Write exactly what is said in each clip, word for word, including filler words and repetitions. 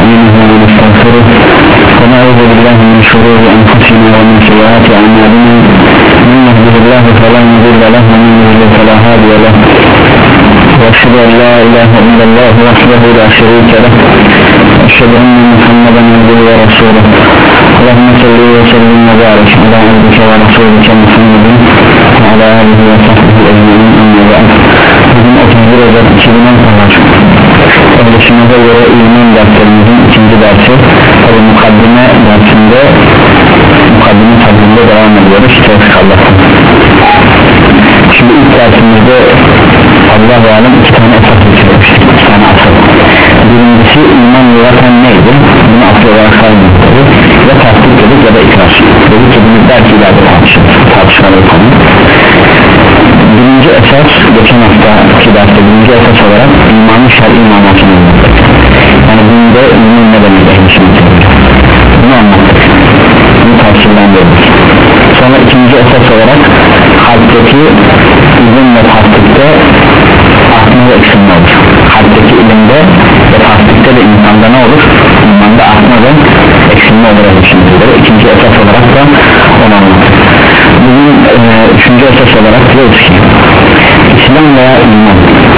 نستعينه ونستغفره ونعوذ بالله من شرور أنفسنا ومن سيئات أعمالنا من يهده الله فلا مضل له ومن يضلل فلا هادي له وأشهد أن لا إله إلا الله وحده لا شريك له وأشهد أن محمدا عبده ورسوله اللهم صل وسلم وبارك على عبدك ورسولك محمد وعلى آله وصحبه أجمعين أما بعد. Bugün otuz bir Ocak iki bin on var. Kardeşimize göre iman derslerimizin ikinci dersi, tabi mukaddime dersinde mukaddime tablinde devam ediyoruz. Tevfik Allah'tan. Şimdi ilk dersimizde Allah-u Alem iki tane esas geçirmiştik, iki tane asıl. Birincisi iman yüreten neydi? Bunu asıl olarak saymıyoruz. Ya tasdik dedik ya da ikrar. Dedik ki bunu belki ileride tartışırız, tartışmaları konu. Birinci esas, geçen haftaki derste birinci esas olarak imanın şer'i manasını anlattık. Yani bunda iman ne demek ehlisiniz? Bunu anlattık. Bunu tavsiyelendirdik. Sonra ikinci esas olarak kalpteki ilim ve tasdikte artma ve eksilme olur. Kalpteki ilimde ve tasdikte de insanda ne olur? İmanda artma ve eksilme olur ehlisiniz. İkinci esas olarak da onu anlattık. Bugün e, üçüncü esas olarak diyoruz ki İslam veya iman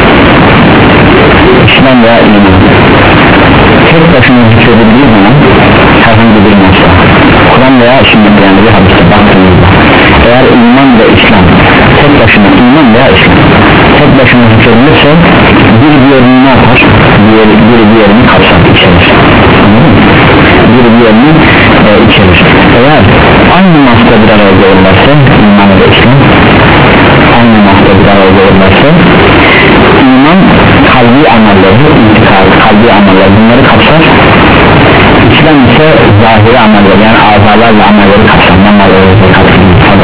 İslam veya iman tek başına zikredildiği zaman herhangi bir mesele Kur'an veya sünnet yani bir hadiste baktığımızda eğer iman ve İslam tek başına iman veya İslam tek başına zikredilirse bir diğerini ne yapar? Bir, bir diğerini kapsar, içerir. Bir diğerini e, içerir. Eğer aynı masada bir arada olurlarsa iman ve İslam aynı masada bir arada olurlarsa iman kalbi amelleri, intikal, kalbi ameller bunları kapsar. İslam ise zahiri ameller yani azalarla amelleri kapsar. Namazları kapsar.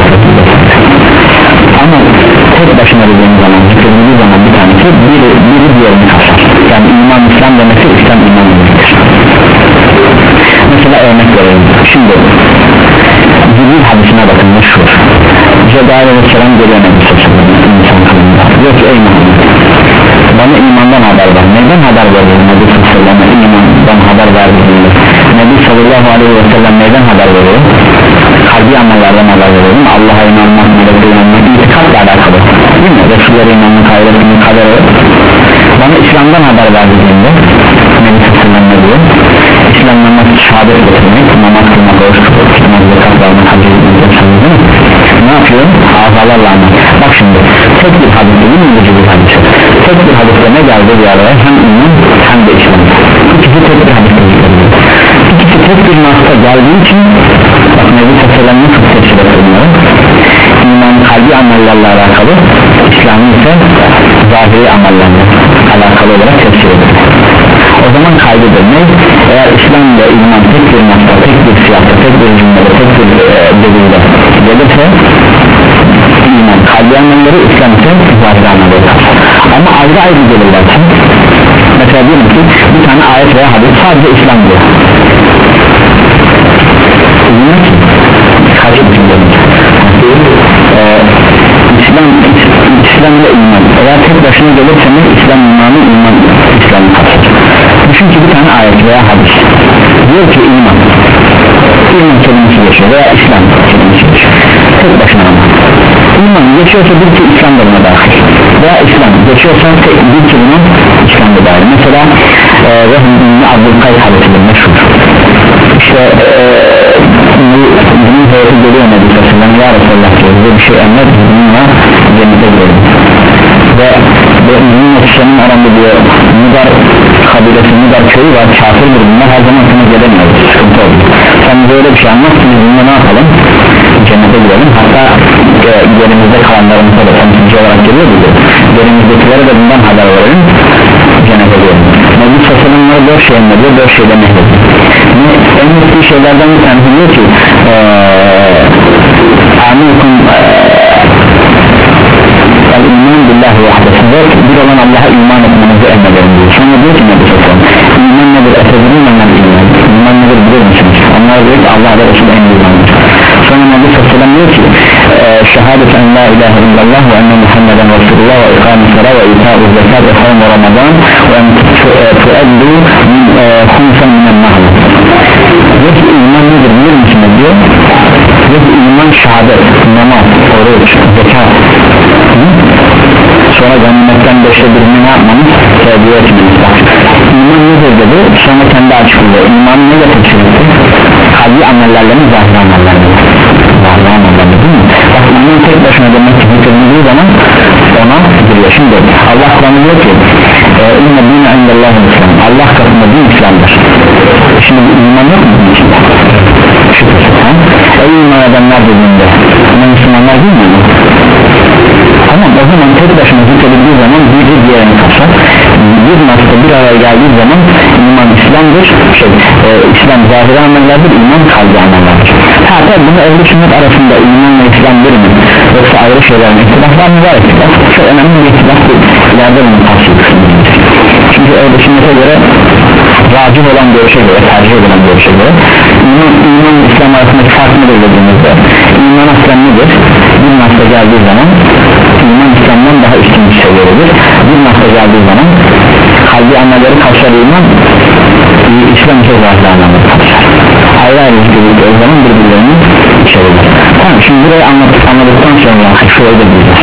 Ama tek başına dediğimiz zaman, zikredildiği zaman bir tanesi biri, biri diğerini kapsar. Yani iman İslam demesi İslam iman demektir. Mesela örnek verelim. Şimdi Cibril hadisine bakın meşhur. Cebrail aleyhisselam geliyor Nebi Sallallahu insan kılığında. Diyor ki ey Muhammed bana imandan haber ver. Neden haber veriyor Nebi Sallallahu imandan haber verdiğinde? Nebi Sallallahu aleyhi ve sellem neden haber veriyor? Kalbi amellerden haber veriyor. Allah'a inanmak, melekte inanmak, itikadla alakalı. Değil mi? Resullere inanmak, ahiretini, kadere. Bana İslam'dan haber verdiğinde Nebi Sallallahu ne diyor? İslam namazı şehadet getirmek, namaz kılmak, oruç tutmak, zekat vermek, hac etmek, ne yapıyor? Azalarla anlat. Bak şimdi tek bir hadis değil mi? Bir hadis. Tek bir hadiste ne geldi bir araya? Hem iman hem de İslam. İkisi tek bir hadiste geliyor. İkisi tek bir nasla geldiği için bak Nebi Sallallahu nasıl tefsir ediyor? İman kalbi amellerle alakalı, İslam'ı ise zahiri amellerle alakalı olarak tefsir ediyor. O zaman kaydıdır ne? Eğer İslam ve iman tek bir nasla, tek bir siyahta, tek bir cümlede, tek bir e, delilde gelirse iman kalbi amelleri, İslam ise zahiri amelleri. Ama ayrı ayrı gelirlerse mesela diyelim ki bir tane ayet veya hadis sadece İslam diyor. İman kaç cümledir? Ee, İslam, İslam ile iman eğer tek başına gelirse ne? İslam imanı, iman İslam'ı kapsar. Düşün ki bir tane ayet veya hadis diyor ki iman iman kelimesi geçiyor veya İslam kelimesi geçiyor tek başına ama iman geçiyorsa bir ki İslam da buna dahil veya İslam geçiyorsa bir ki bunun İslam da dahil. Mesela Rahim'in Abdülkadir hadisidir meşhur işte bunun heyeti geliyor Nebi Sallallahu ya Resulallah diyor bize bir şey emret bununla cennete girelim ve bunun yetişenin aranda diyor Nidar kabilesi Nidar köyü var kafirdir bunlar her zaman sana gelemiyoruz sıkıntı oldu sen böyle bir şey anlat ki bununla ne yapalım cennete girelim hatta e, yerimizde kalanlarımıza da temsilci olarak geliyor diyor yerimizdekilere de bundan haber verelim cennete girelim. Nebi Sallallahu dört şey emrediyor dört şeyden emrediyor en mutlu şeylerden bir tanesi diyor ki amikum el-iman billahi vahdesidir bir olan Allah'a iman etmenizi emrederim diyor. Sonra diyor ki Nebi Sallallahu iman nedir? Efedinin iman iman iman nedir bilir misiniz? Onlar diyor ki Allah ve Resulü en imandır. Sonra Nebi Sallallahu diyor ki şehadet en la ilahe illallah ve enne Muhammeden Resulullah ve ikamet-i sala ve itâ-u zekat ve savm Ramazan ve en tu'eddu khumsen minen nahl. Diyor ki iman nedir bilir misiniz diyor. Diyor ki iman şehadet, namaz, oruç, zekat, sonra ganimetten beşte birini ne yapmamız? Sevgiye etmemiz. İman nedir dedi, sonra kendi açıklıyor. İmanı ne getirmiştir? Kalbi amellerle mi, zahir amellerle mi? Zahir amellerle değil mi? Bak iman tek başına demek ki bitirildiği zaman ona giriyor. Şimdi Allah Kur'an'ı diyor ki İnne dîne indellâhu İslam, Allah katında din İslam'dır. Şimdi bir iman yok mu bunun içinde? Şüphesiz. Ey iman edenler dediğinde ama Müslümanlar değil mi? Tamam, o zaman tek başına zikredildiği zaman biri diğerini kapsar. Bir nasıl bir araya geldiği zaman iman İslam'dır, şey, e, İslam zahiri amellerdir, iman kalbi amellerdir. Hatta bunu ehl-i sünnet arasında iman ve İslam bir mi? Yoksa ayrı şeylerin ihtilaflar mı var? İhtilaf çok önemli bir ihtilaf değil. İleride bunu tavsiye etsinler. Çünkü ehl-i sünnete göre vacip olan görüşe göre, tercih edilen görüşe göre iman, iman ve İslam arasındaki fark nedir dediğimizde iman aslen nedir? Bir nasıl geldiği zaman iman İslam'dan daha üstün bir seviyedir. Bir nasıl geldiği zaman kalbi amelleri kapsar iman, İslam ise zahir amelleri kapsar. Ayrı ayrı zikredildiği zaman birbirlerini içerir. Tamam, şimdi burayı anladık, anladıktan sonra şurayı da bileceğiz.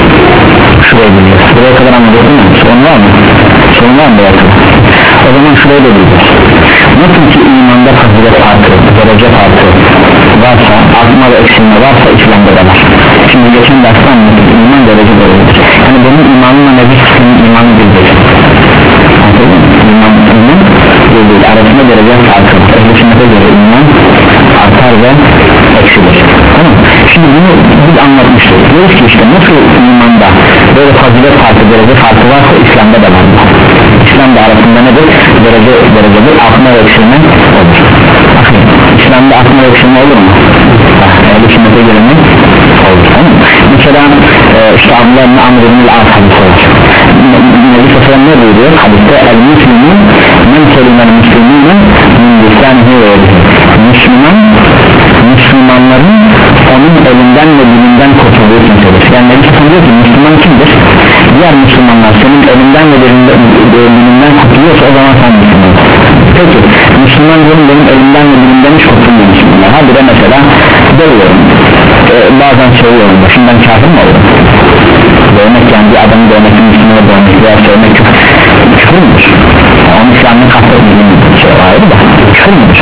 Şurayı bileceğiz. Buraya kadar anladık değil mi? Sorun var mı? Sorun var mı buraya kadar? O zaman şurayı da bileceğiz. Nasıl ki imanda fazilet farkı, derece farkı varsa, artma ve eksilme varsa İslam'da da var. Şimdi geçen derste anladık, iman derece derecedir. Yani benim imanımla nebis senin imanı bildirir. Anladın mı? İman, iman bildirir. Arasında derece farkı. Ehl-i sünnete göre iman artar ve eksilir. Tamam. Şimdi bunu biz anlatmıştık. Diyoruz ki işte nasıl imanda böyle fazilet farkı, derece farkı varsa İslam'da da var. İslam'da arasında nedir? Derece derecedir. Artma ve eksilme olur. İslam'da artma ve eksilme olur mu? Ehl-i sünnete göre mi? Olur. Tamam. Mesela e, işte Abdullah Amr ibn al-As hadisi var. Nebi Sallallahu ne buyuruyor? Hadiste el-Müslüman men kelimel müslümine min lisanihi ve yedihi. Müslüman, Müslümanların onun elinden ve dilinden kurtulduğu kimsedir. Yani Nebi Sallallahu diyor ki Müslüman kimdir? Diğer Müslümanlar senin elinden ve dilinden kurtuluyorsa o zaman sen Müslüman. Peki Müslüman diyorum benim elimden ve dilimden hiç kurtulmuyor Müslümanlar. Ha bir de mesela dövüyorum, ee, bazen söylüyorum başımdan kafir mi olurum? Dövmek yani bir adamı dövmek, Müslümanı dövmek veya söylemek küfür, küfür müdür? Onun İslam'ın kastetmediğim şey ayrı da küfür müdür?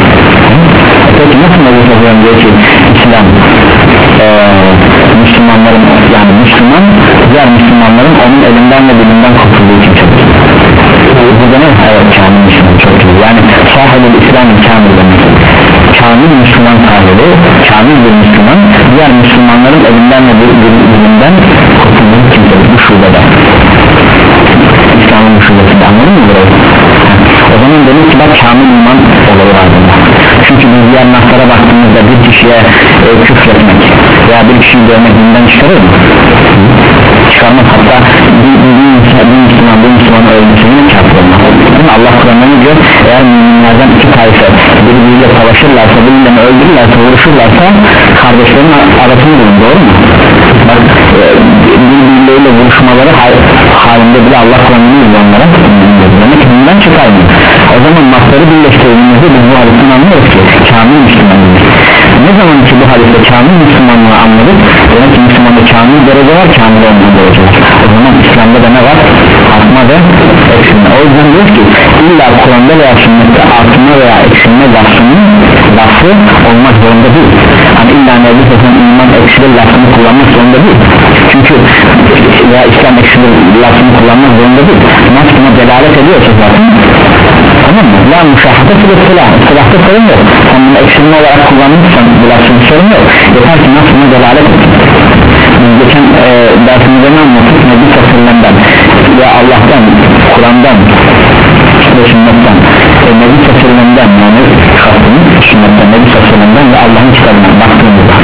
E peki nasıl Nebi Sallallahu diyor ki İslam ee, Müslümanların yani Müslüman diğer Müslümanların onun elinden ve dilinden kurtulduğu kimsedir. Bu da ne? Evet, kamil Müslüman, çok iyi. Yani sahib-ül İslam'ın kamil demek. Kamil Müslüman sahibi, kamil bir Müslüman diğer Müslümanların elinden ve dilinden kurtulduğu kimsedir. Bu şubede İslam'ın bu şubesinde, anladın mı burayı? O zaman demek ki bak kamil iman olayı var bunda. Çünkü biz diğer naslara baktığımızda bir kişiye e, küfretmek veya bir kişiyi dövmek dinden çıkarır mı? Çıkarmaz. Hatta bir, bir, bir, bir Müslüman bir Müslümanı öldürsün kafir olmaz. Allah Kur'an'da ne diyor? Eğer müminlerden iki tayfa birbiriyle savaşırlarsa, birbirlerini öldürürlerse, vuruşurlarsa kardeşlerin arasını bulun, doğru mu? Bak e, birbirleriyle vuruşmaları halinde bile Allah Kur'an'ını diyor onlara. Demek ki bundan çıkarmıyor. O zaman masları birleştirdiğimizde biz bu hadisini anlıyoruz ki kamil Müslümanlığı. Ne zaman ki bu hadiste kamil Müslümanlığı anladık, demek ki Müslümanlığı kamil derece var, kamil olmayan derece var. O zaman İslam'da da ne var? Artma ve eksilme. O yüzden diyoruz ki illa Kur'an'da veya sünnette artma veya eksilme lafının lafı olmak zorunda değil. Hani illa Nebi Sallallahu iman eksilir lafını kullanmak zorunda değil. Çünkü veya İslam eksilir lafını kullanmak zorunda değil. Nasıl buna delalet ediyorsa zaten, tamam mı? La müşahate ile silah, silahta sorun yok. Sen bunu eksilme olarak kullanmışsan bu lafın sorun yok. Yeter ki nasıl buna delalet edin. Geçen e, dersimizde ne anlattık? Nebi Sallallahu ve Allah'tan, Kur'an'dan ve sünnetten e, Nebi Sallallahu yani kastını sünnetten, Nebi Sallallahu ve Allah'ın kitabından baktığımızda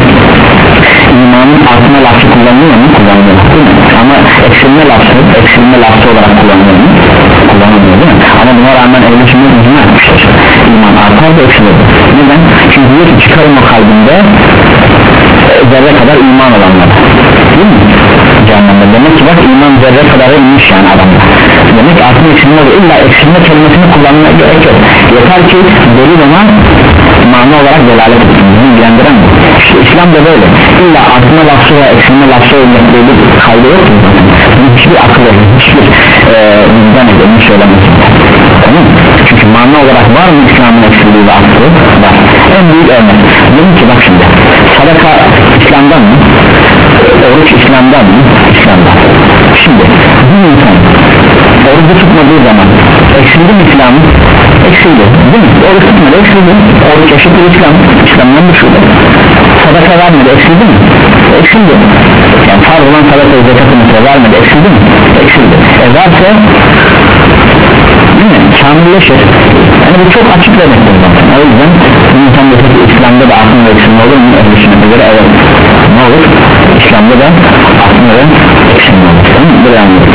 imanın artma lafı kullanılıyor mu? Kullanılıyor değil mi? Ama eksilme lafı, eksilme lafı olarak kullanılıyor mu? Kullanılıyor değil mi? Ama buna rağmen ehl-i sünnet icma etmiştir. İman artar da eksilir. Neden? Çünkü diyor ki çıkarın o kalbinde zerre kadar iman olanlar, değil mi? Cehennemde. Demek ki bak iman zerre kadar inmiş yani adamda. Demek ki artık eksilme oluyor. İlla eksilme kelimesini kullanmaya gerek yok. Yeter ki delil ona mana olarak delalet etsin. Bunu ilgilendiren bu. İşte İslam da böyle. İlla artma lafı veya eksilme lafı olmak böyle bir kaydı yok mu? Hiçbir akıl yok. Hiçbir bizden edelim söylemesi. Tamam mı? Çünkü mana olarak var mı İslam'ın eksilliği ve aklı? Var. En büyük örnek. Dedim ki bak şimdi. Sadaka İslam'dan mı? Oruç İslam'dan mı? İslam'dan. Şimdi bir insan orucu tutmadığı zaman eksildi mi İslam'ı? Eksildi, değil mi? Oruç tutmadı, eksildi. Oruç eşittir İslam, İslam'dan düşürdü. Sadaka vermedi, eksildi mi? Eksildi. Yani farz olan sadaka zekatı mesela vermedi, eksildi mi? Eksildi. E verse değil mi? Kamilleşir. Yani bu çok açık demektir zaten. O yüzden insan da İslam'da da aklında eksilme olur mu? Ehl-i sünnete göre evet. Ne olur? İslam'da da aklında da eksilme olur. Tamam mı? Buraya anladım.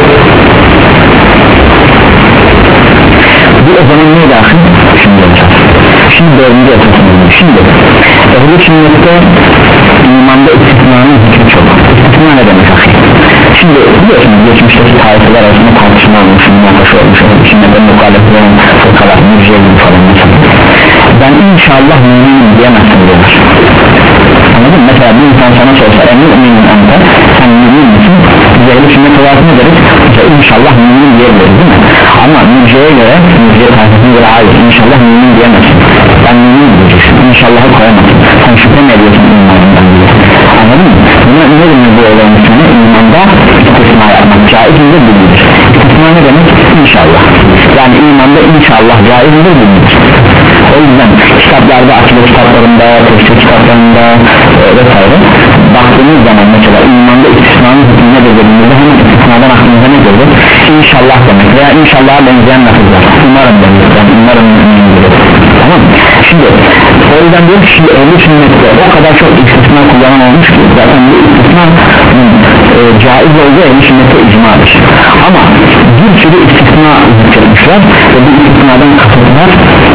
Bu o zaman neye dahil? Şimdi olacak. Şimdi dördüncü esasını. Şimdi ehl-i sünnette imanda istisnanın hükmü çok. İstisna ne demek akıl? Şimdi biliyorsunuz geçmişteki taifeler arasında tartışma olmuş, münakaşa olmuş, içinde de muhalefetlerin fırkalar, mürciye gibi falan mesela. Ben inşallah müminim diyemezsin diyorlar. Anladın mı? Mesela bir insan sana sorsa emin müminim anda sen mümin misin? Biz ehl-i sünnet olarak ne deriz? Mesela inşallah müminim diyebiliriz değil mi? Ama mürciyeye göre, mürciye taifesine göre hayır, inşallah mümin diyemezsin. Ben müminim diyeceksin, inşallahı koyamazsın. Sen şüphe mi ediyorsun imanından diye? Anladın mı? Buna ne demek bu olayın üstüne? İmanda istisna yapmak caizinde bilinir. İstisna ne demek? İnşallah. Yani imanda inşallah caizinde bilinir. O yüzden kitaplarda, akide kitaplarında, tefsir kitaplarında e, vesaire baktığımız zaman mesela imanda istisnanın hükmü nedir dediğimizde hemen istisnadan aklımıza ne gelir? İnşallah demek veya inşallah'a benzeyen lafızlar. Umarım demek. Yani umarım demek. Tamam mı? Şimdi o yüzden diyor ki şimdi ehl-i sünnette o kadar çok istisna kullanan olmuş ki zaten bu istisna e, caiz olduğu ehl-i sünnette icmadır. Ama bir sürü istisna zikretmişler ve bu istisnadan kasıtlar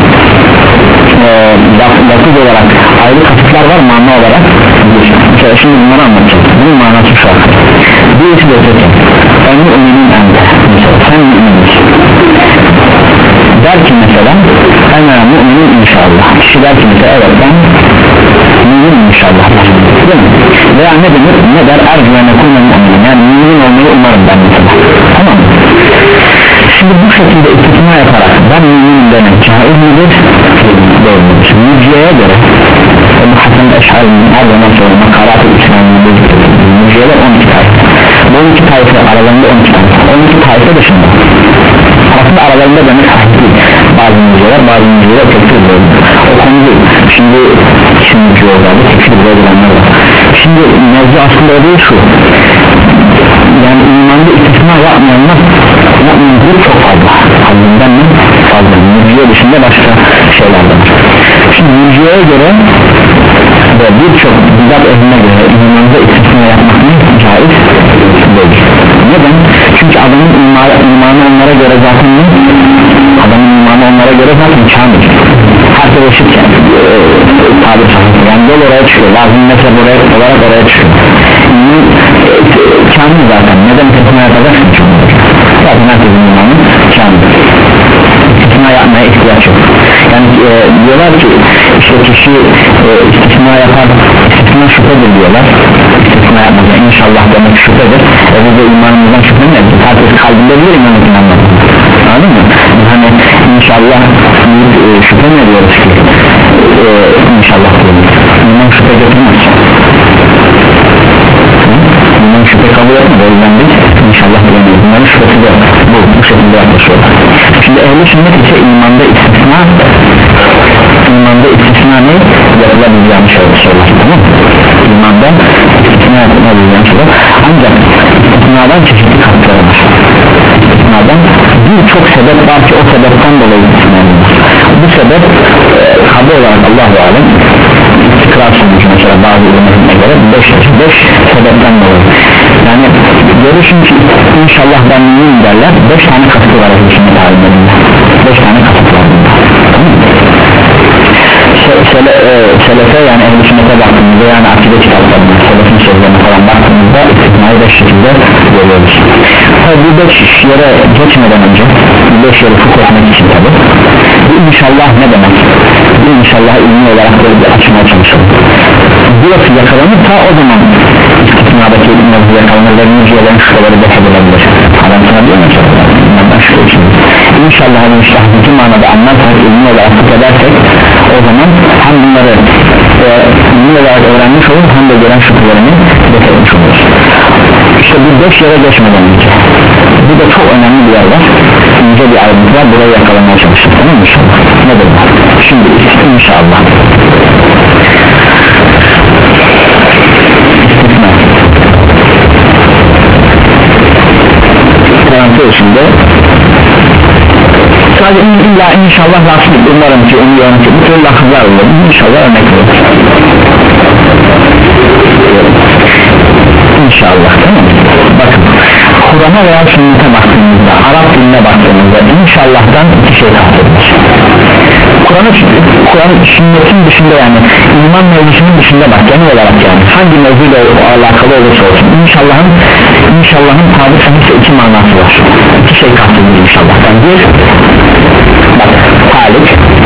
e, lafız olarak ayrı kasıtlar var, mana olarak mesela şimdi bunları anlatacağım. Bunun manası şu an birisi de öteki en müminin ende mesela sen müminsin der ki mesela en müminin inşallah kişi der ki mesela evet ben müminim inşallah değil mi? Veya ne denir? Ne der? Ercüvene kulmen mümin yani mümin olmayı umarım ben mesela. Tamam mı? Şimdi bu şekilde istisna yaparak ben müminim demek caiz midir? Doğrudur. Mürciyeye göre Ebu Hasan Eş'ari'nin her zaman sonra makarat-ı İslam'ın mürciyeler on iki tayfa. Bu on iki tayfa aralarında on iki tayfa. on iki tayfa dışında aslında aralarında demek haklı bazı mürciyeler bazı mürciyeler tekfir ediyor. O konu değil. Şimdi şimdi mürciyelerle tekfir edilenler var. Şimdi mevzu aslında o değil şu. Yani imanda istisna yapmayanlar yapmayanlar çok fazla. Hallinden mi? Fazla. Mürciye dışında başka şeyler de var. Şimdi mürciyeye göre ve birçok bidat ehline göre imanda istisna yapmak ne? Caiz değil. Neden? Çünkü adamın imanı, imanı onlara göre zaten ne? Adamın imanı onlara göre zaten kamil. Herkes eşitken e, tabir sahip. Yani yol oraya çıkıyor. Lazım mesela oraya, olarak oraya çıkıyor. İman e, kamil zaten. Neden istisna yapacaksın? Zaten herkesin imanı kamil. İstisna yapmaya ihtiyaç yok. Yani e, diyorlar ki işte kişi e, istisna yapar, istisna şüphedir diyorlar. İstisna yapmaz inşallah demek şüphedir. E biz de imanımızdan şüphe mi ediyoruz? Herkes kalbinde bilir imanımızdan anlamaz. Anladın mı? Hani inşallah e, şüphe mi ediyoruz ki? E, inşallah diyoruz. İman şüphe getirmez. İman şüphe kabul etmez. O yüzden biz inşallah diyoruz. Bunların şüphesi de bu, bu şekilde yaklaşıyorlar. Şimdi ehl-i sünnet ise imanda istisna imanda istisna ne? Yapılabileceğini söyler, tamam mı? İmanda istisna yapılabileceğini söyler. Ancak istisnadan çeşitli katları var. İstisnadan birçok sebep var ki o sebepten dolayı istisna edilir. Bu sebep e, kabul olarak Allah-u Alem istikrar sonucu mesela bazı ürünlerine göre beş sebepten dolayı. Yani görürsün ki inşallah ben mümin derler, beş tane kasıtı var ehl-i beş tane kasıtı var bunda. Sele, e, selef sünnete yani ehl-i sünnete baktığımızda yani akide kitaplarına selefin sözlerine falan baktığımızda istisnayı beş şekilde görüyoruz. Tabi bu beş yere geçmeden önce bu beş yeri fıkh etmek için tabi bu inşallah ne demek? Bu inşallah ilmi olarak böyle bir açmaya çalışalım. Burası yakalanırsa o zaman istisnadaki ilmi yakalanır ve müciyelerin şüpheleri de edilebilir. Adam sana diyor mesela bunlardan şüphe için İnşallah bu manada anlarsak ilmi olarak fıkh edersek o zaman hem bunları e, ilmi olarak öğrenmiş olur hem de gelen şüphelerini getirmiş oluruz. İşte bu beş yere geçmeden önce bu da çok önemli bir yer var, ince bir ayrıntı var, burayı yakalamaya çalıştık, tamam mı inşallah? Nedir bu? Şimdi inşallah istisna parantez içinde sadece illa inşallah lafı umarım ki umuyorum ki bütün lafızlar olur inşallah örnek olur inşallah, tamam mı? Bakın Kur'an'a veya sünnete baktığımızda Arap diline baktığımızda inşallah'tan iki şey tahsildir. Kur'an'ın Kur'an sünnetin dışında yani iman mevzusunun dışında bak genel olarak yani hangi mevzuyla alakalı olursa olsun inşallah'ın inşallah'ın tabi sahipse iki manası var, iki şey tahsildir inşallah'tan. Bir bak talik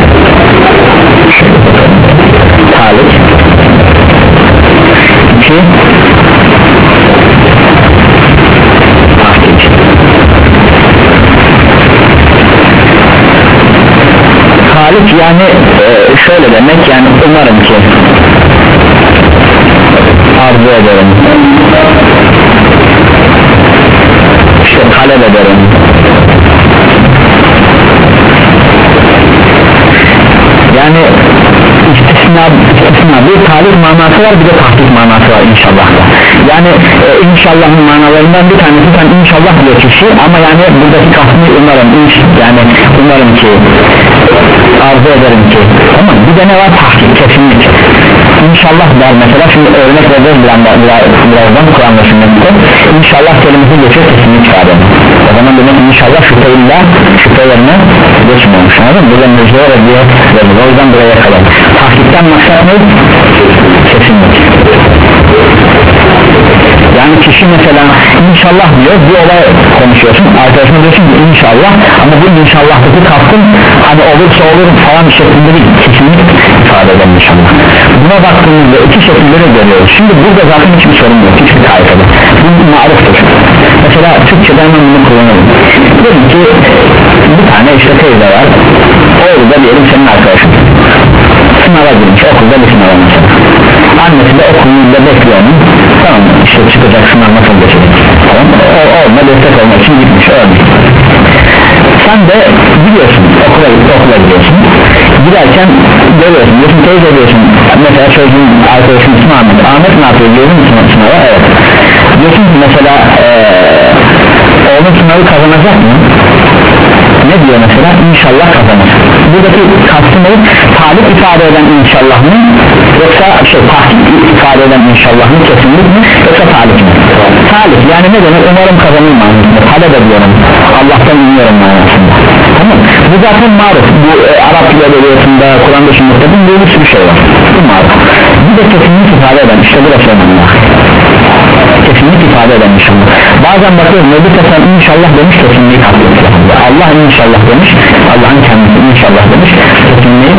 talik iki talik yani e, şöyle demek yani umarım ki arzu ederim işte talep ederim yani istisna, istisna bir talik manası var bir de tahkik manası var inşallah da. Yani e, inşallahın manalarından bir tanesi sen inşallah diyor kişi ama yani buradaki kastını umarım inş, yani umarım ki arzu ederim ki tamam bir de ne var tahkik kesinlik inşallah der mesela şimdi örnek vereceğiz birazdan, birazdan Kur'an'la sünnette inşallah kelimesi geçiyor kesinlik ifade o zaman demek inşallah şüphe illa şüphe yerine geçmiyormuş anladın mı? Burada mecbur diye verilir o yüzden buraya kadar tahkikten maksat ne? Kesinlik yani kişi mesela inşallah diyor bir olay konuşuyorsun arkadaşına diyorsun ki inşallah ama bu inşallahtaki kastın hani olursa olur falan şeklinde değil kesinlik ifade eden inşallah buna baktığımızda iki şekilde de görüyoruz şimdi burada zaten hiçbir sorun yok hiçbir kaygıda bu maruftur mesela Türkçe'de hemen bunu kullanalım diyelim ki bir tane işte teyze var oğlu da diyelim senin arkadaşın sınava girmiş okulda bir sınava mesela annesi de okulunda bekliyor onu tamam işte çıkacak sınav nasıl geçecek tamam o olma destek olmak için gitmiş öyle sen de gidiyorsun okula, okula gidiyorsun giderken görüyorsun diyorsun teyze diyorsun mesela çocuğun arkadaşın ismi Ahmet Ahmet ne yapıyor diyorsun sınava evet diyorsun ki mesela ee, oğlun sınavı kazanacak mı ne diyor mesela inşallah kazanır buradaki kastım olup talip ifade eden inşallah mı yoksa şey tahkik ifade eden inşallah mı kesinlik mi yoksa talip mi talip yani ne demek umarım kazanır manasında talep ediyorum Allah'tan umuyorum manasında tamam bu zaten maruf bu e, Arap dil edebiyatında Kur'an'da sünnette bu bir sürü şey var bu maruf bir de kesinlik ifade eden işte burası önemli kesinlik ifade eden inşallah bazen bakıyoruz Nebi Tesel inşallah demiş kesinliği kalkıyor Allah inşallah demiş Allah'ın kendisi inşallah demiş kesinliği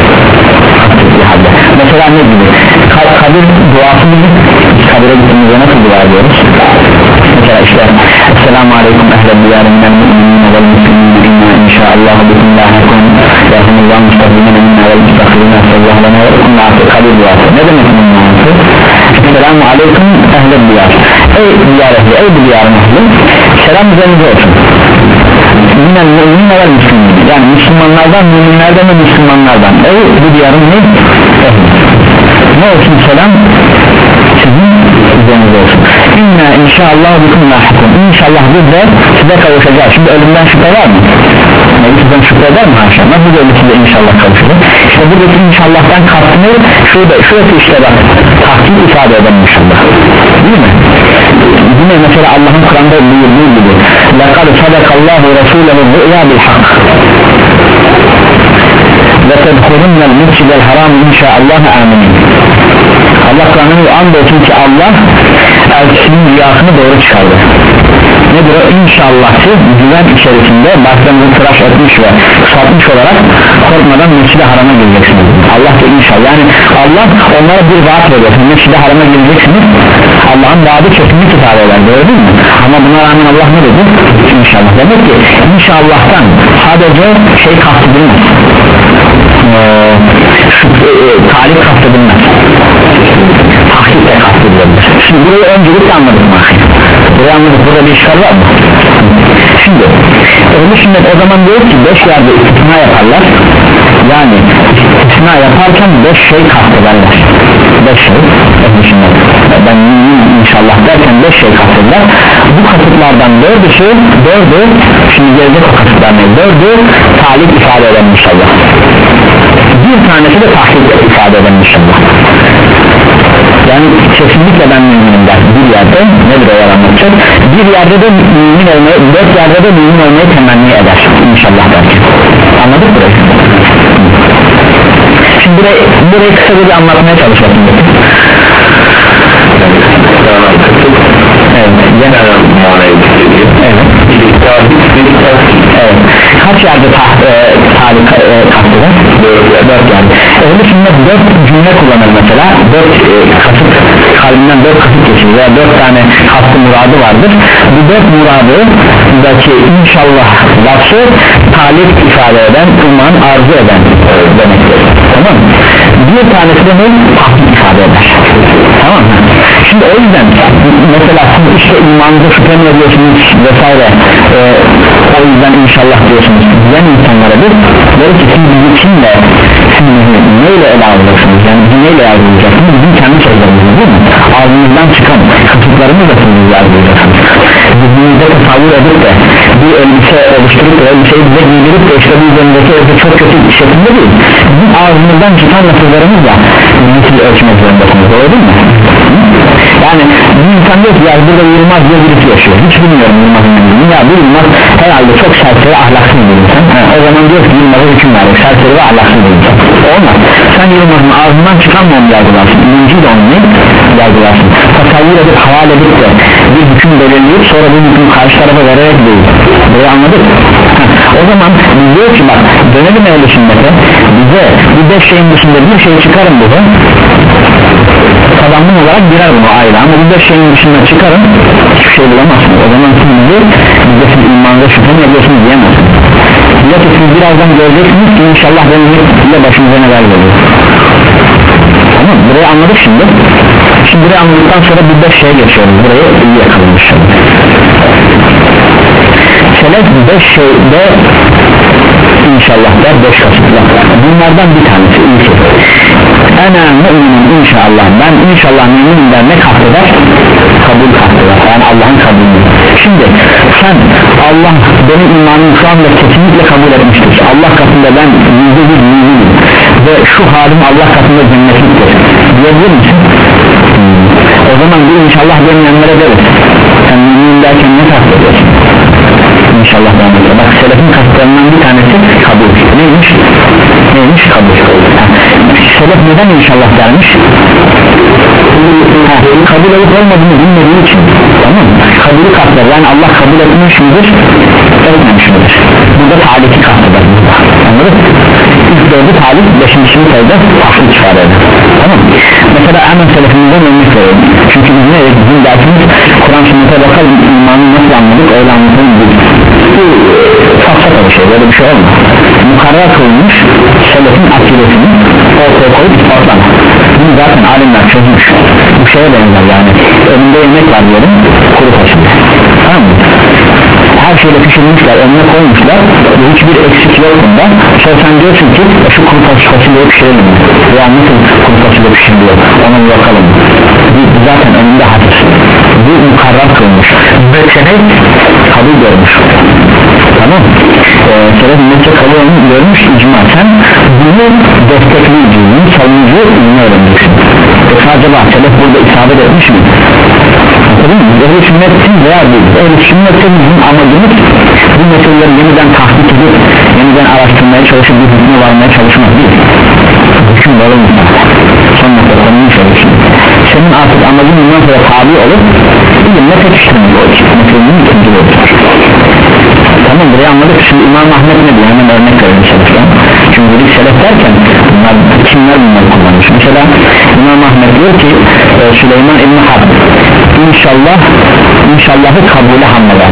halde. Mesela ne gibi kabir duasını kabire gittiğimizde nasıl dua ediyoruz mesela işte Esselamu Aleyküm ehlel diyarından müminine vel müslümine inna inşaallah bikum lahikun rahimullah müstahimine minna vel müstahimine sallallahu aleyhi ve sellem kabir duası ne demek bunun manası Esselamu Aleyküm ehlel diyar ey diyar ehli ey bu diyarın ehli selam üzerinize olsun minel müminine vel müslümine yani Müslümanlardan müminlerden ve Müslümanlardan ey bu diyarın ne? ehli ne olsun selam sizin üzerinize olsun inna inşallah bikum lahikun inşallah biz de size kavuşacağız şimdi ölümden şüphe var mı? Nebi sizden şüphe eder mi haşa? Nasıl böyle size inşallah kavuşacak? İşte buradaki inşallah'tan kastını şurada, şurası işte bak tahkik ifade eden inşallah değil mi? Yine mesela Allah'ın Kur'an'da buyurduğu gibi لَقَدْ صَدَقَ اللّٰهُ رَسُولَهُ الرُّؤْيَا بِالْحَقِّ ve tedhulunel mescidel haram inşaallah aminin. Allah Kur'an'ın andolsun ki Allah elçisinin rüyasını doğru çıkardı. Nedir o? İnşallah'ı güven içerisinde başlarını tıraş etmiş ve satmış olarak korkmadan mescid-i harama gireceksiniz. Allah da inşallah, yani Allah onlara bir vaat veriyor. Mescid-i harama gireceksiniz, Allah'ın vaadi kesinlikle ifade eder, doğru değil mi? Ama buna rağmen Allah ne dedi? İnşallah. Demek ki inşallah'tan sadece şey kastedilmez, ee, şu e, talip kastedilmez, tahkik de kastedilebilir. Şimdi burayı öncelikle anladık mı? Burayı anladık, burada bir işgal var mı? Şimdi öyle sünnet o zaman diyor ki beş yerde istisna yaparlar, yani istisna yaparken beş şey kastederler, beş şey öyle sünnet, ben inşallah derken beş şey kastederler. Bu kasıtlardan dördü şey, dördü şimdi gelecek o kasıtlar ne? Dördü talip ifade eden inşallah, bir tanesi de tahkik ifade eden inşallah. Yani kesinlikle ben müminim der bir yerde, nedir o yer anlatacak? Bir yerde de mümin olmayı, dört yerde de mümin olmayı temenni eder inşallah derken. Anladık burayı? Şimdi burayı, burayı kısaca bir anlatmaya çalışalım. Evet, genel evet. Evet. Kaç yerde talip e, kasteder? Dört yerde. Öyle şimdi dört cümle kullanır mesela, dört e, kasıt, kalbinden dört kasıt geçiyor veya dört tane kastı muradı vardır. Bu dört muradı daki inşallah lafı talip ifade eden, uman, arzu eden demektir. Tamam mı? Bir tanesi de ne? Tahkik ifade eder. Tamam mı? Şimdi o yüzden mesela siz işte imanınıza şüphe mi ediyorsunuz vesaire, e, o yüzden inşallah diyorsunuz diyen insanlara bir der ki siz bizi kimle, siz bizi neyle ele alacaksınız, yani bizi neyle yargılayacaksınız, bizim kendi sözlerimiz değil mi? Ağzınızdan çıkan kasıtlarımızla siz bizi yargılayacaksınız. Zihninize tasavvur edip de bir elbise oluşturup da elbiseyi bize giydirip de işte bu üzerindeki elbise çok kötü bir şekilde değil, bizim ağzımızdan çıkan lafızlarımızla bizi siz ölçmek zorundasınız, doğru değil mi? Yani bir insan diyor ki ya burada Yılmaz diye birisi yaşıyor, hiç bilmiyorum Yılmaz'ın bildiğini, ya bu Yılmaz herhalde çok serseri ahlaksız bir insan, ha, o zaman diyor ki Yılmaz'a hüküm verir, serseri ve ahlaksız bir insan. Olmaz, sen Yılmaz'ın ağzından çıkan mı onu yargılarsın, bilinciyle onu ne yargılarsın, tasavvur edip havale edip de bir hüküm belirleyip sonra bu hüküm karşı tarafa vererek değil. Burayı anladık. Ha, o zaman diyor ki bak dönelim ehl-i sünnete, bize bu beş şeyin dışında bir şey çıkarın burada, kazandım olarak girer bunu ayrı, ama bu beş şeyin dışında çıkarın hiçbir şey bulamazsınız. O zaman siz bizi bize siz imanınıza şüphe mi ediyorsunuz diyemezsiniz. Ya ki siz birazdan göreceksiniz ki inşallah benimle başınıza neler geliyor. Tamam, burayı anladık şimdi. Şimdi burayı anladıktan sonra bir beş şeye geçiyoruz, burayı iyi yakalamış. Selef beş şeyde inşallah der, beş kasıtla, bunlardan bir tanesi ilki ene müminim inşallah, ben inşallah müminim der, ne kasteder? Kabul kasteder, yani Allah'ın kabulü. Şimdi sen Allah benim imanım şu anda kesinlikle kabul etmiştir, Allah katında ben yüzde bir müminim ve şu halim Allah katında cennetliktir diyebilir misin? Hmm. O zaman bir inşallah demeyenlere deriz, sen müminim derken ne kastediyorsun? İnşallah demek. Bak selefin kasıtlarından bir tanesi kabul. Neymiş? Neymiş? Kabul. Ha. Selef neden inşallah dermiş? Ha. Kabul olup olmadığını bilmediği için. Tamam mı? Kabulü kasteder. Yani Allah kabul etmiş midir? Etmemiş midir? Burada talifi kasteder. Anladın mı? İlk dördü talip, beşinci sayıda tahsil ifade eder. Tamam mı? Mesela hemen selefimizden örnek verelim. Çünkü biz ne dedik? Bizim dersimiz Kur'an sünnete bakalım, imanı nasıl anladık, öyle anlatalım biz. Bu safsata bir şey, böyle bir şey olmaz. Mukarrar kılmış selefin akidesini ortaya koyup ispatlamak. Bunu zaten alimler çözmüş. Bu şeye benzer yani, önünde yemek var diyelim, kuru fasulye, tamam mı? Her şeyle pişirmişler, önüne koymuşlar ve hiçbir eksik yok bunda. Sonra sen diyorsun ki şu kuru fasulyeyi pişirelim, veya nasıl kuru fasulye pişiriliyor, ona bir bakalım. Bu zaten önünde hadis, bu mukarrar kılmış ve senet kabul görmüş. Tamam, ee, senet ümmetçe kabul görmüş icma. Sen bunu destekleyici, savunucu ilmi öğrenmişsin. Yoksa acaba selef burada isabet etmiş mi? Anladın mı? Ehl-i sünnetin veya değil. Ehl-i sünnetin bizim amacımız bu meseleleri yeniden tahkik edip yeniden araştırmaya çalışıp bir hükmü varmaya çalışmak değil. Hüküm var olmasa son noktalarını çalışın. Senin artık amacın bundan sonra tabi olup ilimle pekiştirmek olur. Meselenin ikinci olur. Tamam, burayı anladık. Şimdi İmam Ahmet ne diyor? Hemen örnek verelim seleften. Çünkü dedik selef derken bunlar, kimler bunları kullanmış? Mesela İmam Ahmet diyor ki e, Süleyman İbn Harb İnşallah İnşallah'ı kabule hamleder.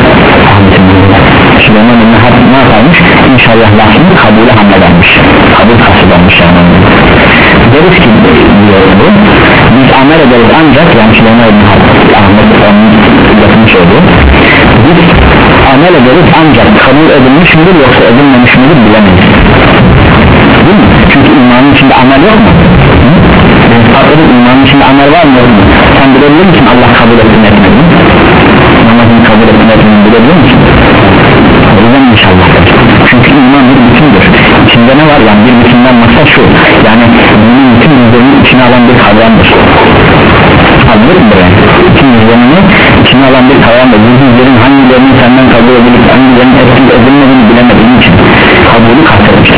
Süleyman İbn Harb ne yaparmış? İnşallah lafını kabule hamledermiş. Kabul kasıdanmış yani. Deriz ki diyor bu, biz amel ederiz ancak, yani Süleyman İbn Harb Ahmet onun lafını söylüyor, biz amel ederiz ancak kabul edilmiş midir yoksa edilmemiş midir bilemeyiz. Değil mi? Çünkü imanın içinde amel yok mu? Farklı imanın içinde amel var mı? Sen bilebilir misin Allah kabul ettiğini etmedi? Namazını kabul ettiğini etmedi bilebilir misin? O yüzden inşallah. Çünkü iman bir bütündür. İçinde ne var? Yani bir bütünden maksat şu. Yani bunun bütün yüzlerini içine alan bir kavramdır. Anladın mı buraya? Bütün yüzlerini içine alan bir kavramdır. Bu yüzlerin hangilerinin senden kabul edilip hangilerinin etkilik edilmediğini bilemediğin için kabulü kastetmiştir.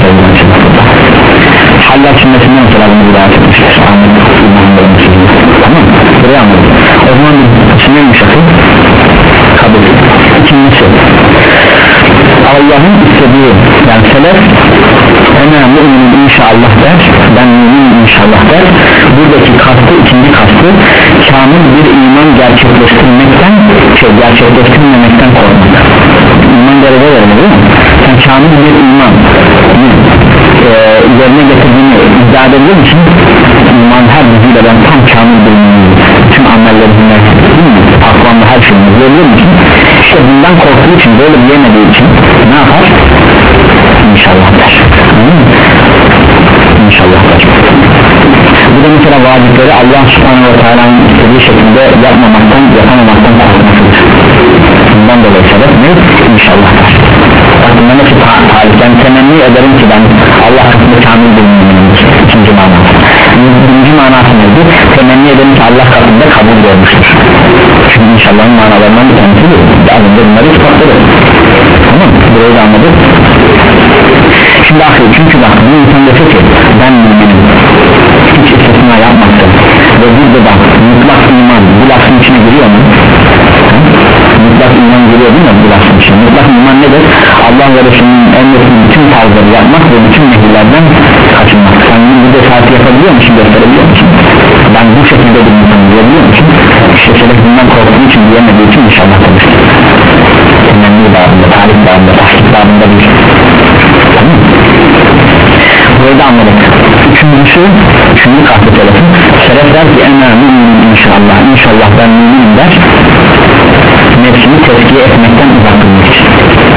Haller sünnetinden mesela bunu idare etmiştir. Anladım. Tamam mı? Buraya anladım. O zaman sünnetmiş akıl kabul. İkincisi Allah'ın istediği, yani selef ene mü'minin inşallah der, ben mü'minin inşallah der. Buradaki kastı, ikinci kastı kamil bir iman gerçekleştirmekten şey gerçekleştirmemekten korkmak. İman derece verir değil mi? Sen kamil bir iman e, üzerine getirdiğini iddia edebilir misin? İman her diziyle ben tam kamil bir imanım, tüm amellerimle aklamda her şeyini diyebilir misin? İşte bundan korktuğu için, böyle diyemediği için ne yapar? İnşallah der. İnşallah der. Bu da mesela vacipleri Allah subhanahu ve teala'nın istediği şekilde yapmamaktan, yapamamaktan korkmasıdır. Bundan dolayı sebep ne? İnşallah der. Aklımda nasıl tarih? Yani temenni ederim ki ben Allah katında kamil bir müminim. İkinci manası. Birinci manası neydi? Temenni ederim ki Allah katında kabul görmüştür. Çünkü inşallah'ın manalarından bir tanesi değil. Az önce bunları ispatladık. Tamam mı? Burayı da anladık. Şimdi akıl, çünkü bak bu insan dese ki ben müminim, hiç istisna yapmaktır ve burada da mutlak iman bu lafın içine giriyor mu? Mutlak iman giriyor değil mi bu lafın içine? Mutlak iman nedir? Allah ve Resulünün emrettiği bütün tarzları yapmak ve bütün nehirlerden kaçınmak. Sen bunu bu cesareti yapabiliyor musun? Gösterebiliyor musun? Ben bu şekilde bir insan diyebiliyor musun? İşte selef bundan korktuğu için diyemediği için inşallah konuştuk. Temenni bağında, tarih bağında, tahkik bağında değil. Tamam mı? Burayı da anladık. Üçüncüsü, üçüncü kahve telefon selef der ki ena müminim inşallah, inşallah ben müminim der, nefsini tezkiye etmekten uzak durmak için.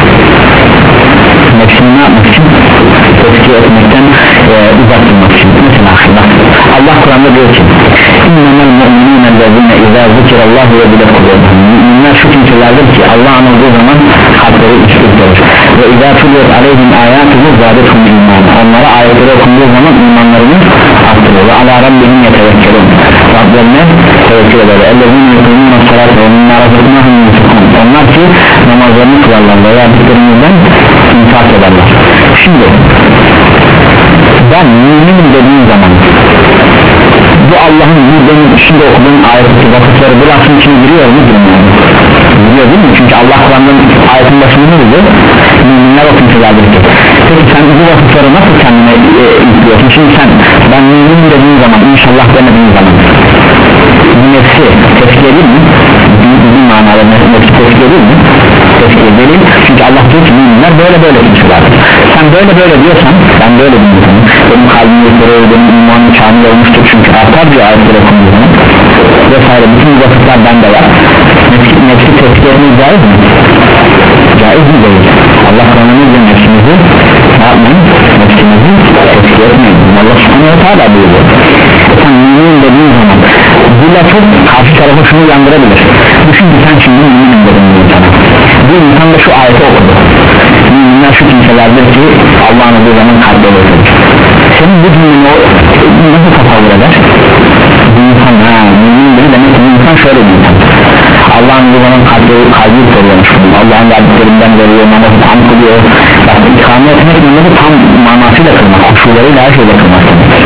Nefsini ne yapmak için? Tezkiye etmekten e, uzak durmak için. Mesela bak, Allah Kur'an'da diyor ki İnnemel mu'minîne lezîne izâ zikirallahu ve bile kulubuhum. Müminler şu kimselerdir ki Allah anıldığı zaman kalpleri ürperir ve izâ tuliyet aleyhim âyâtuhu zâdethum iman. Onlara ayetleri okunduğu zaman imanlarını arttırır ve alâ rabbihim yetevekkelûn. Rablerine tevekkül eder. Ellezîne yuqîmûne s-salâte ve mimmâ razaknâhum yunfikûn. Onlar ki namazlarını kılarlar ve verdiklerimizden infak ederler. Şimdi ben müminim dediğim zaman bu Allah'ın bu benim şimdi okuduğum ayeti vakıfları bu lafın içine giriyor mu bilmiyorum. Giriyor değil mi? Çünkü Allah Kur'an'ın ayetin başında ne diyor? Müminler o kimselerdir ki. Peki sen bu vakıfları nasıl kendine e, yüklüyorsun? Şimdi sen ben müminim dediğin zaman inşallah demediğin zaman bu nefsi tezkiye değil mi? Bir manada nefsi tezkiye değil mi? Tezkiye değil. Çünkü Allah diyor ki müminler böyle böyle kimselerdir. Sen böyle böyle diyorsan ben böyle bir insanım. Benim kalbim yukarı, benim imanım kamil olmuştur çünkü artar diyor ayetleri okunduğu zaman vesaire bütün bu vakıflar bende var. Nefsi, nefsi tezkiye etmeyi caiz mi? Caiz mi değil? Allah Kur'an'ın nefsimizi ne yapmayın? Nefsimizi tezkiye etmeyin. Allah subhanahu wa ta'ala buyuruyor. Sen mümin dediğin zaman bu lafı karşı tarafa şunu yandırabilir. Düşün ki sen şimdi müminim dedin bu insana. Bu insan da şu ayeti okudu. Müminler şu kimselerdir ki Allah'ın olduğu zaman kalpleri verir. Senin bu cümleni nasıl tasavvur eder? mümin biri demek ki insan şöyle bir insan, Allah'ın bu zaman kalbi, kalbi koruyormuş, Allah'ın verdiklerinden veriyor, namazı tam kılıyor, ikame etmek bunları tam manasıyla kılmak, kuşularıyla her şeyle kılmak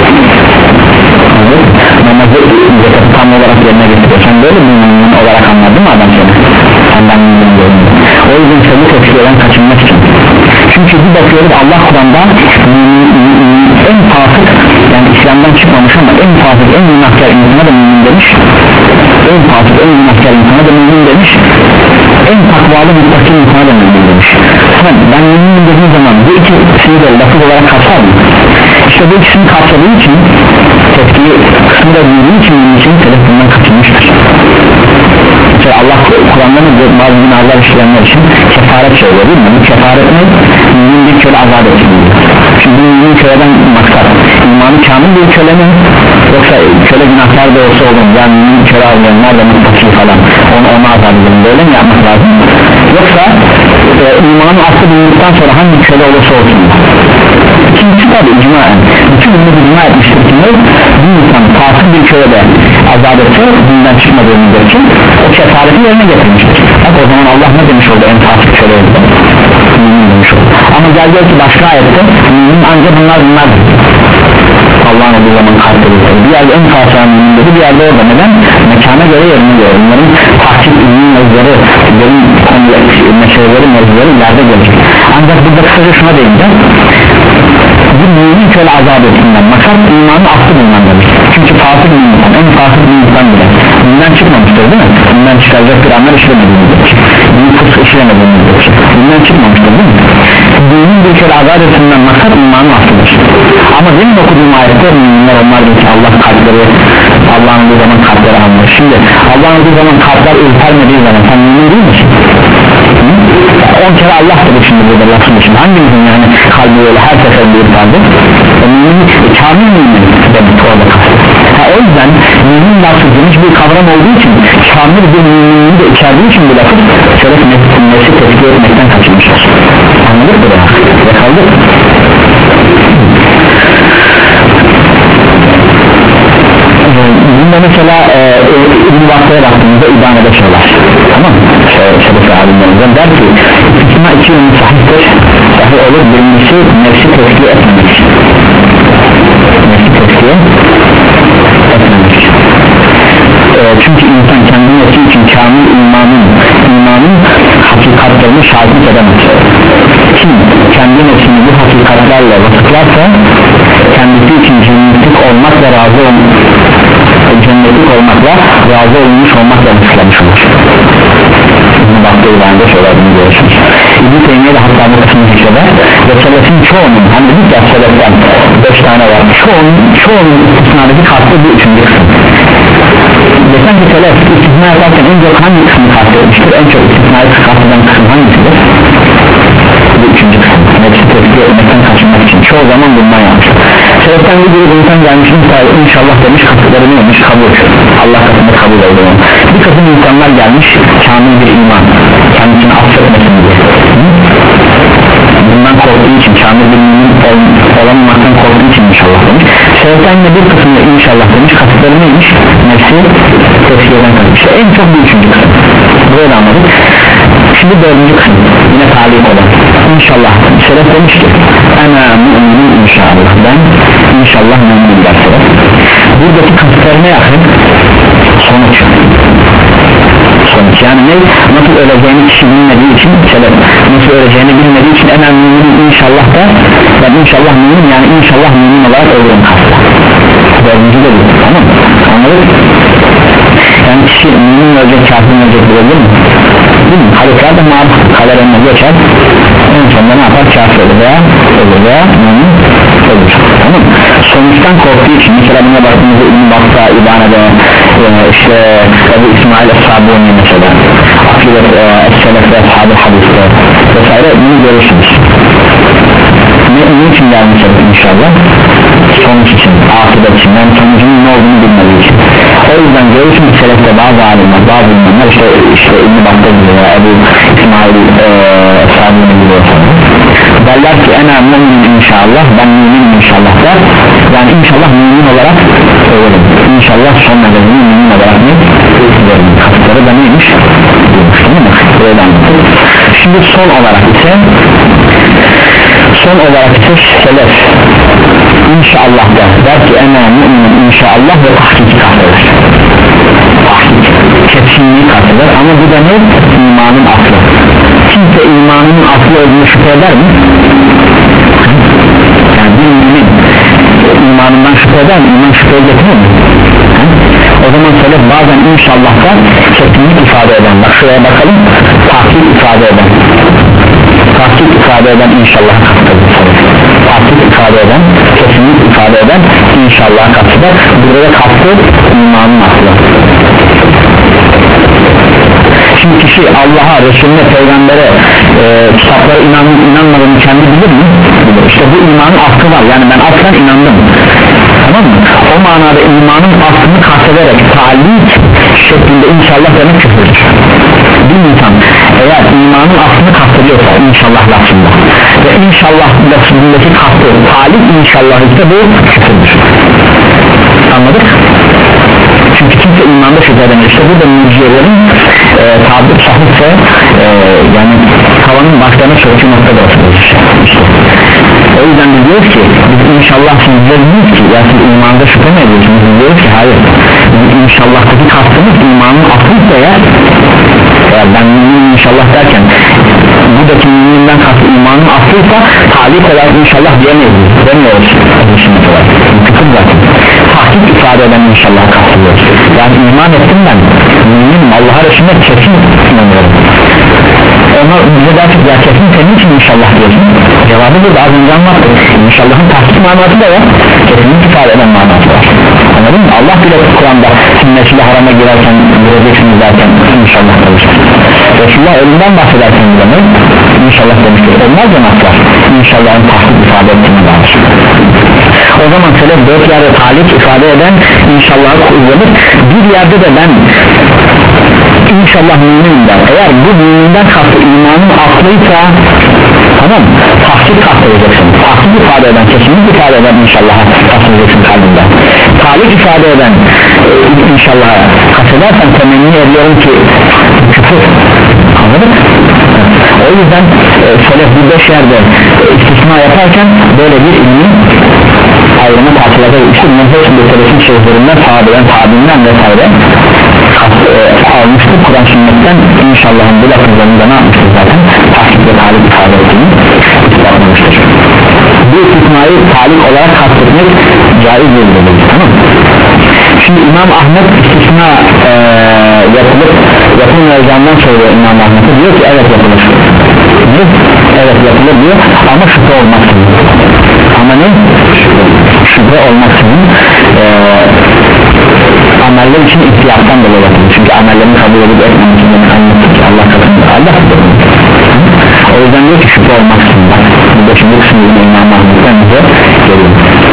namazı zekatı tam olarak yerine getiriyor. Sen böyle bir mümin olarak anladın mı adam seni? Senden mümin görünüyor. O yüzden seni tepkilerden kaçınmak için. Çünkü bir bakıyoruz Allah Kur'an'da en fasık, yani İslam'dan çıkmamış ama en fasık, en günahkar insana da mümin demiş, en fasık, en günahkar insana da mümin demiş, en takvalı mutlaki insana da mümin demiş. Sen ben mümin dediğim zaman bu iki şeyi de lafız olarak kapsar mı? İşte bu ikisini kapsadığı için, tepkiyi kısmı da bildiği için mümin için selef bundan kaçınmıştır. Mesela Allah Kur'an'da bazı günahlar işleyenler için kefaret söylüyor değil mi? Bu kefaret ne? Mümin bir köle azat etmiyor. Şimdi mümin köleden maksat imanı kamil bir köle mi? Yoksa köle günahlar da olsa olur, yani mümin köle avlayanlar da mutlaki falan onu, onu azat edelim, böyle mi yapmak lazım? Yoksa e, imanı aslı bulunduktan sonra hangi köle olursa olsun, ikincisi tabi icmaen bütün ümmet icma etmiştir ki ne? Bir insan fasık bir kölede azat etse bundan çıkmadığı müddetçe o kefareti yerine getirmiştir. Bak o zaman Allah ne demiş oldu en fasık köle oldu? Mümin demiş oldu. Ama geldi ki başka ayette mümin ancak bunlar bunlar Allah'ın olduğu zaman kalpleri bir yerde en fasık mümin dedi, bir yerde orada. Neden? Mekana göre yerine göre onların tahkik ünlü mevzuları, meseleleri mevzuları ileride gelecek. Ancak burada kısaca şuna değineceğim, bir mümin köle azap ettiğinden maksat imanın aslı bulunan demek. Çünkü fasık bir insan, en fasık bir insan bile bundan çıkmamıştır değil mi? Bundan çıkaracak bir anlar işlemediğimizdir, bir fısk işlemediğimizdir, bundan çıkmamıştır değil mi? Mümin bir köle azap ettiğinden maksat imanın aslıdır. Ama benim okuduğum ayette müminler onlar diyor ki Allah kalpleri, Allah'ın bu zaman kalpleri anlar. Şimdi Allah'ın bu zaman kalpler ürpermediği zaman sen mümin değil misin? on kere Allah dedi şimdi burada lafın için, hangimizin yani kalbi öyle her seferinde ürperdi? O mümin, kamil mümin demek orada kalbi. Ha, o yüzden mümin lafı geniş bir kavram olduğu için, kamil bir müminliği de içerdiği için bu lafı şeref nefsi tepki etmekten kaçınmışlar. Anladık mı daha? Yakaldık. Bunda mesela İbn-i Vakfı'ya baktığımızda İbana'da söyler, tamam mı? Şerif alimlerimizden der ki İsma iki yönü sahiptir, sahih olur. Birincisi nefsi tezkiye etmemek, nefsi tezkiye etmemek. e, çünkü insan kendi nefsi için kamil imanın imanın hakikatlerini şahitlik edemez. Kim kendi nefsini bu hakikatlerle vasıflarsa kendisi için cennetlik olmakla razı olmuş, cennetlik olmakla razı olmuş olmakla vasıflamış olur. Bunu baktığı ilanında söylediğini görürsünüz. İbn-i Teymiye de hatta bu kısmını hisseder ve selefin çoğunun, hani dedik ya seleften beş tane var, çoğunun, çoğunun istisnadaki kastı bu üçüncü kısım. Desen ki selef istisna yaparken en çok hangi kısmı kastı etmiştir? En çok istisnayı kastıdan kısım hangisidir? Bu üçüncü kısım. Nefsi tepki etmekten kaçınmak için çoğu zaman bundan yapmışlar. Seleften bir grup insan gelmiş, inşallah demiş, kasıtları neymiş? Kabul. Allah katında kabul oldu. Bir kısım insanlar gelmiş, kamil bir iman, kendisini affetmesin diye, bundan korktuğu için, kamil bir mümin olamamaktan korktuğu için inşallah demiş. Seleften de bir kısmı inşallah demiş, kasıtları neymiş? Nefsi tepkiden kalmış. İşte en çok bir üçüncü kısım. Böyle anladık. Şimdi dördüncü kısım, yine talip olan İnşallah, selef demiş ki ana müminim inşallah, ben inşallah müminim der selef. Buradaki kasıtlarına yakın sonuç sonuç yani ne? Nasıl öleceğini kişi bilmediği için selef nasıl öleceğini bilmediği için ana müminim inşallah da ben inşallah müminim, yani inşallah mümin olarak ölürüm kastı. Dördüncü de bu, tamam mı? Anladık? Yani kişi mümin ölecek, kafir ölecek bilebilir mi? Değil mi? Halifler de maruf kader önüne geçer, en sonunda ne yapar? Kafir olur veya olur veya mümin olur, tamam mı? Sonuçtan korktuğu için, mesela buna baktığımızda İbn-i Bakta, İbane'de e, işte Ebu İsmail Es-Sabuni mesela Akidet, e, Es-Selef ve Ashab-ı Hadis'te vesaire bunu görürsünüz. Ne, ne için gelmişler inşallah? Sonuç için, akıbet için, yani sonucunun ne olduğunu bilmediği için. O yüzden görürsün ki selefte bazı alimler, bazı ilimler işte, işte İbn-i Bakta gibi ya Ebu İsmail Es-Sabuni gibi derler ki ena mümin inşallah, ben müminim inşallah der, yani inşallah mümin olarak ölürüm, inşallah son nefesini mümin olarak etmiş değil mi? Böyle anladık. Şimdi son olarak ise son olarak ise selef inşallah da der ki ene mümin inşallah ve tahkiki kasteder, tahkik kesinliği kasteder ama bu da ne? İmanın aslı. Kimse imanının aslı olduğunu şüphe eder mi? Yani bir mümin imanından şüphe eder mi? İman şüpheye getirir mi? O zaman selef bazen inşallah da kesinlik ifade eden, bak şuraya bakalım, tahkik ifade eden, tahkik ifade eden inşallah kasteder, tahkik ifade eden, kesinlik ifade eden inşallah kasteder. Burada da kastı imanın aslı. Şimdi kişi Allah'a, Resulüne, Peygamber'e, e, kitaplara inan, inanmadığını kendi bilir mi? Bilir. İşte bu imanın aslı var, yani ben aslen inandım, tamam mı? O manada imanın aslını kastederek talik şeklinde inşallah demek küfürdür. Bir insan eğer imanın aslını kastediyorsa inşallah lafzında ve inşallah lafzındaki kastı talik inşallah ise bu küfürdür. Anladık? Çünkü kimse imanda şüphe edemez. İşte burada mürciyelerin e, tabir sahipse e, yani tavanın başlarına çökü nokta bırakıyoruz işte. O yüzden de diyoruz ki biz inşallah siz diyoruz ki ya siz imanda şüphe mi ediyorsunuz? Biz diyoruz ki hayır, inşallah'taki kastımız imanın aslıysa ya, eğer ben müminim inşallah derken buradaki müminden kastı imanın aslıysa talik olarak inşallah diyemeyiz, demiyoruz küfür zaten. Tahkik ifade eden inşallah kastediyoruz. Yani iman ettim ben, müminim Allah'a Resulüne kesin inanıyorum. Ona bize dersin ya kesin senin için inşallah diyorsun. Cevabı burada az önce anlattık. İnşallah'ın tahkik manası da var, kesinlik ifade eden manası var. Anladın mı? Allah bile Kur'an'da sünnetiyle harama girerken gireceksiniz derken inşallah demiştir. Resulullah ölümden bahsederken bile inşallah demiştir. Onlar cemaatler inşallah'ın tahkik ifade ettiğini vardır. O zaman selef dört yerde talik ifade eden inşallah'ı kullanır. Bir yerde de ben inşallah müminim der. Eğer bu müminden kastı imanın aslıysa tamam, tahkik kastedeceksin. Tahkik ifade eden, kesinlik ifade eden inşallah kastedeceksin kalbinde. Talik ifade eden e, inşallah kastedersen temenni ediyorum ki küfür. Anladın mı? O yüzden e, selef bu beş yerde e, istisna yaparken böyle bir ilmi ayrımı parçalarda işte bunun hepsinde selefin şeyhlerinden, sahabeden, tabiinden vesaire e, almıştır. Kur'an sünnetten inşallahın bu lafızlarında ne yapmıştır zaten? Tahkik ve talik ifade ettiğini ispatlamıştır. Bu istisnayı talik olarak kastetmek caiz değildir, tamam mı? Şimdi İmam Ahmet istisna e, yapılıp yapılmayacağından söylüyor İmam Ahmet'e, diyor ki evet yapılır diyor, evet yapılır diyor ama şüphe olmaksızın, ama ne? Şüphe olmaksızın e, ameller için ihtiyattan dolayı yapılır. Çünkü amellerin kabul edip etmemesinden anlatır ki Allah katında Allah katında. O yüzden diyor ki şüphe olmaksızın. Bak bu beşinci kısmında İmam Ahmet'ten bize geliyor.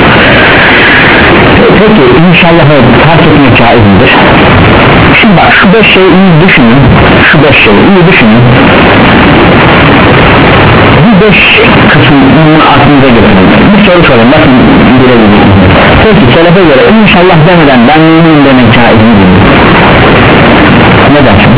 Peki inşallah terk etmek caiz midir? Şimdi bak şu beş şeyi iyi düşünün, şu beş şeyi iyi düşünün. Bu beş kısmını aklınıza getirin. Bir soru sorun, bakın bilebilirsiniz. Peki selefe göre inşallah demeden ben müminim demek caiz midir? Ne dersin?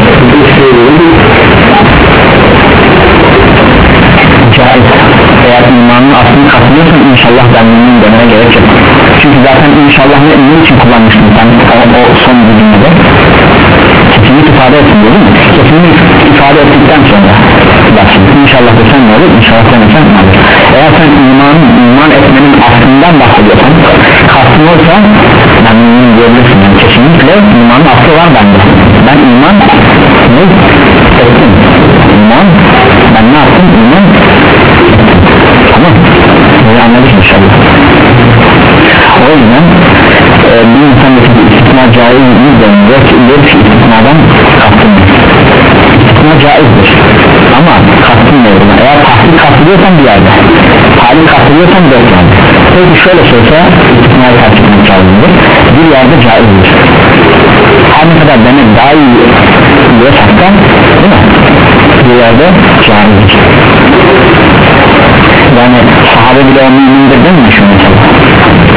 Caiz. Eğer imanın aslını katılıyorsan inşallah ben müminim demeye gerek yok. Çünkü zaten inşallah ne, ne için kullanmıştım sen o, o son cümlede? Kesinlik ifade etsin değil mi? Kesinlik ifade ettikten sonra bak şimdi inşallah desen ne olur? İnşallah demesen ne olur? Eğer sen imanın, iman etmenin aslından bahsediyorsan kastın olsa ben mümin diyebilirsin. Yani kesinlikle imanın aslı var bende. Ben iman ne ettim? İman ben ne yaptım? İman tamam. Böyle anladık inşallah. O yüzden e, bir insan istisna caiz mi deniliyor ki ileri ki istisnadan kastım istisna caizdir ama kastım ne olur? Eğer tahkik kastediyorsan bir yerde, talik kastediyorsan dört yerde. Peki şöyle söylese istisnayı terk etmek caizdir, bir yerde caizdir. Her ne kadar demek daha iyi diyorsak da değil mi? Bir yerde caizdir. Yani sahabe bile onu mümindir dememiş mi mesela?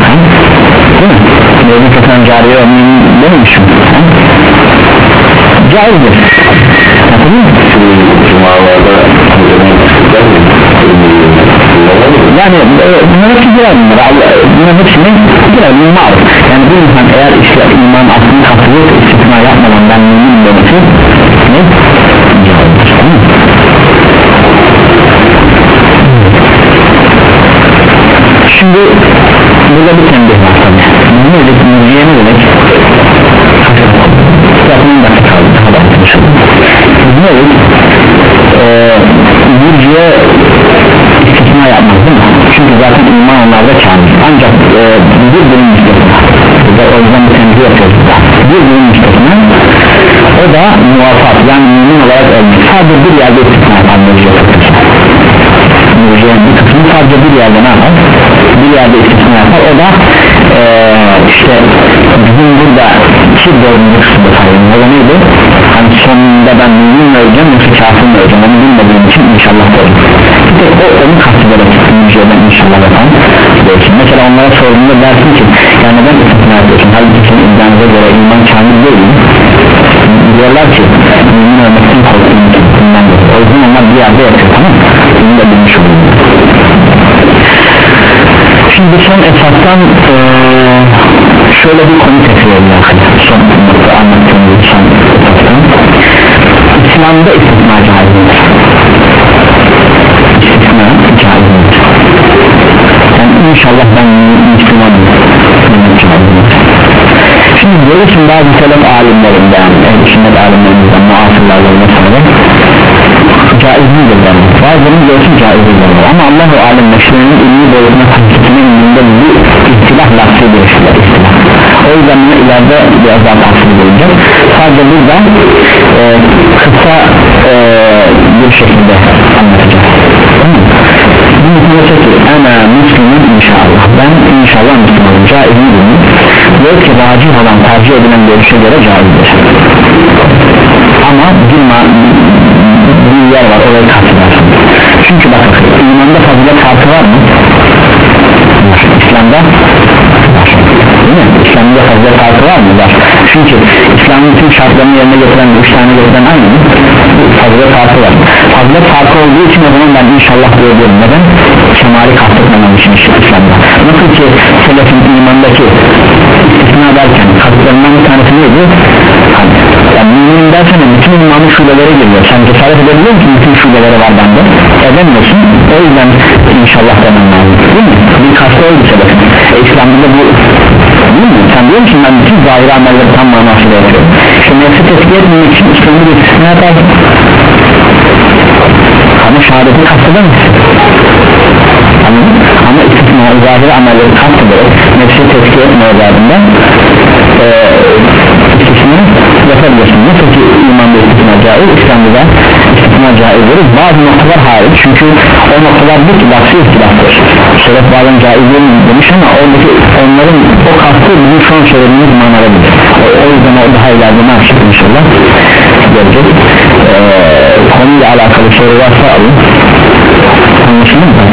Değil mi? Mevcut eten cariye onu dememiş mi? caizdir. Yani bunlar hepsi girer bunlar bunların hepsine girer iman. Yani bir insan eğer işte iman aslında katılıyor istisna yapmadan ben mümin demesi ne? Caizdir. Şimdi burada bir tembih var tabi. Ne dedik? Mürciye ne dedik? Yakının da kaldı. Hadi arkadaşlar. Ne dedik? Ee, mürciye istisna yapmaz değil mi? Çünkü zaten iman onlarda kamil. Ancak e, bir bölüm istisna. O yüzden bir tembih yapıyoruz. Bir bölüm istisna. O da muvafat yani mümin olarak ölmek. Sadece bir yerde istisna yapan mürciye fakirse. Mürciye'nin bir kısmı sadece bir yerde ne yapar? Bir yerde istisna yapar. O da ee, işte bizim burada iki dördüncü kısımda sayılır. O da neydi? Hani sonunda ben mümin mi öleceğim yoksa kafir mi öleceğim onu bilmediğim için inşallah doğru. Bir tek o onun kastederek Mürciye'den inşallah yapan belki. Mesela onlara sorduğunda dersin ki yani neden istisna yapıyorsun? Halbuki senin iddianıza göre iman kamil değil mi? Diyorlar ki mümin ölmekten korktuğum için o yüzden onlar bir yerde yapıyor, tamam mı? Bunu da bilmiş oluyor. Şimdi son esasdan ee, şöyle bir konu tekrar son nokta anlattığımız son esasdan İslam'da istisna caizdir. İstisna caizdir. Yani inşallah ben Müslümanım. Şimdi görürsün bazı selef alimlerinden ehl-i sünnet alimlerinden muasırlardan mesela caiz midir yani bazılarını görürsün caiz midir ama Allah-u alem meşruğunun ilmi boyutuna hakikatinin ilminde bir ihtilaf lafzı bir şeyler ihtilaf o yüzden bunu ileride biraz daha tahsil edilecek sadece burada e, kısa e, bir şekilde anlatacağız bunu diyecek ki ana Müslüman inşallah ben inşallah Müslümanım caiz midir diyor ki racih olan tercih edilen görüşe göre caizdir ama bir, bir yer var orayı kastedersin çünkü bak imanda fazilet farkı var mı? İslam'da var değil mi? İslam'da fazilet farkı var mı? Var çünkü İslam'ın bütün şartlarını yerine getiren üç tane getiren aynı mı? Fazilet farkı var fazilet farkı olduğu için o zaman ben inşallah diyorum neden? Kemali kastetmemem için İslam'da nasıl ki selefin imandaki istisna derken kasıtlarından bir tanesi neydi? Yani mümin dersen bütün imanın şubeleri geliyor sen cesaret edebiliyor musun bütün şubeleri var bende edemiyorsun o yüzden inşallah demem lazım değil mi? Bir kastı oldu selefin e, İslam'da bu değil mi? Sen diyor musun ben bütün zahiri amelleri tam manasıyla yapıyorum işte nefsi tezkiye etmemek için İslam'da bir istisna yaparsın ama şehadeti kasteder misin? Ama istisna zahiri amelleri kastederek nefsi tezkiye etme özelliğinde e, istisna yapabilirsin nasıl ki imanda istisna caiz İslam'da da istisna caizdir bazı noktalar hariç çünkü o noktalar bir lafzı ihtilaftır şeref bazen caiz demiş ama oradaki onların o kastı bizim şu an söylediğimiz manada bilir o, o yüzden o daha ileride ne yapacak inşallah görecek ee, konuyla alakalı soru varsa alın anlaşılır mı?